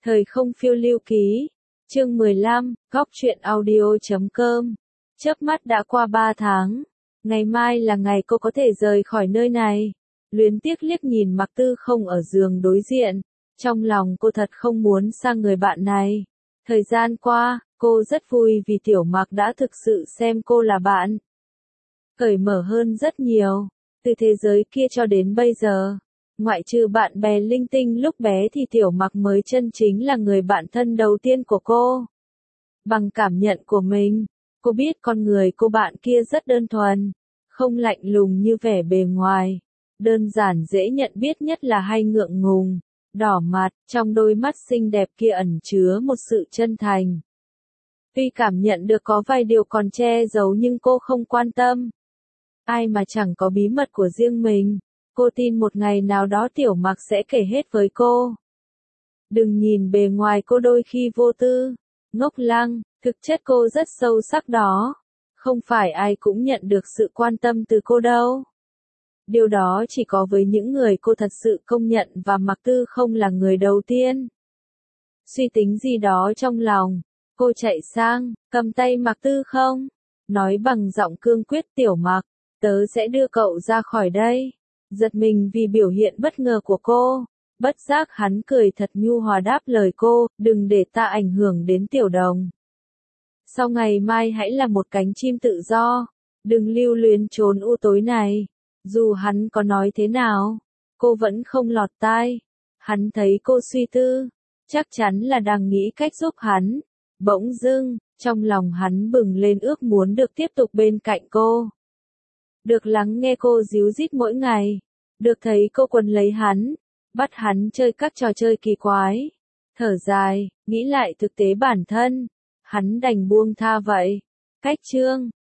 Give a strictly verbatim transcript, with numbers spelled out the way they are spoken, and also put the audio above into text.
Thời không phiêu lưu ký, chương mười lăm, góc truyện audio chấm com. Chớp mắt đã qua ba tháng, ngày mai là ngày cô có thể rời khỏi nơi này. Luyến tiếc liếc nhìn Mạc Tư Không ở giường đối diện, trong lòng cô thật không muốn sang người bạn này. Thời gian qua, cô rất vui vì Tiểu Mạc đã thực sự xem cô là bạn. Cởi mở hơn rất nhiều, từ thế giới kia cho đến bây giờ. Ngoại trừ bạn bè linh tinh lúc bé thì Tiểu Mạc mới chân chính là người bạn thân đầu tiên của cô. Bằng cảm nhận của mình, cô biết con người cô bạn kia rất đơn thuần, không lạnh lùng như vẻ bề ngoài. Đơn giản dễ nhận biết nhất là hay ngượng ngùng, đỏ mặt, trong đôi mắt xinh đẹp kia ẩn chứa một sự chân thành. Tuy cảm nhận được có vài điều còn che giấu nhưng cô không quan tâm. Ai mà chẳng có bí mật của riêng mình. Cô tin một ngày nào đó Tiểu Mạc sẽ kể hết với cô. Đừng nhìn bề ngoài cô đôi khi vô tư, ngốc lăng, thực chất cô rất sâu sắc đó. Không phải ai cũng nhận được sự quan tâm từ cô đâu. Điều đó chỉ có với những người cô thật sự công nhận và Mạc Tư Không là người đầu tiên. Suy tính gì đó trong lòng, cô chạy sang, cầm tay Mạc Tư Không, nói bằng giọng cương quyết: Tiểu Mạc, tớ sẽ đưa cậu ra khỏi đây. Giật mình vì biểu hiện bất ngờ của cô, bất giác hắn cười thật nhu hòa đáp lời cô: đừng để ta ảnh hưởng đến Tiểu Đồng. Sau ngày mai hãy là một cánh chim tự do, đừng lưu luyến chốn u tối này. Dù hắn có nói thế nào, cô vẫn không lọt tai. Hắn thấy cô suy tư, chắc chắn là đang nghĩ cách giúp hắn. Bỗng dưng, trong lòng hắn bừng lên ước muốn được tiếp tục bên cạnh cô. Được lắng nghe cô díu dít mỗi ngày, được thấy cô quấn lấy hắn, bắt hắn chơi các trò chơi kỳ quái. Thở dài, nghĩ lại thực tế bản thân, hắn đành buông tha vậy. Cách chương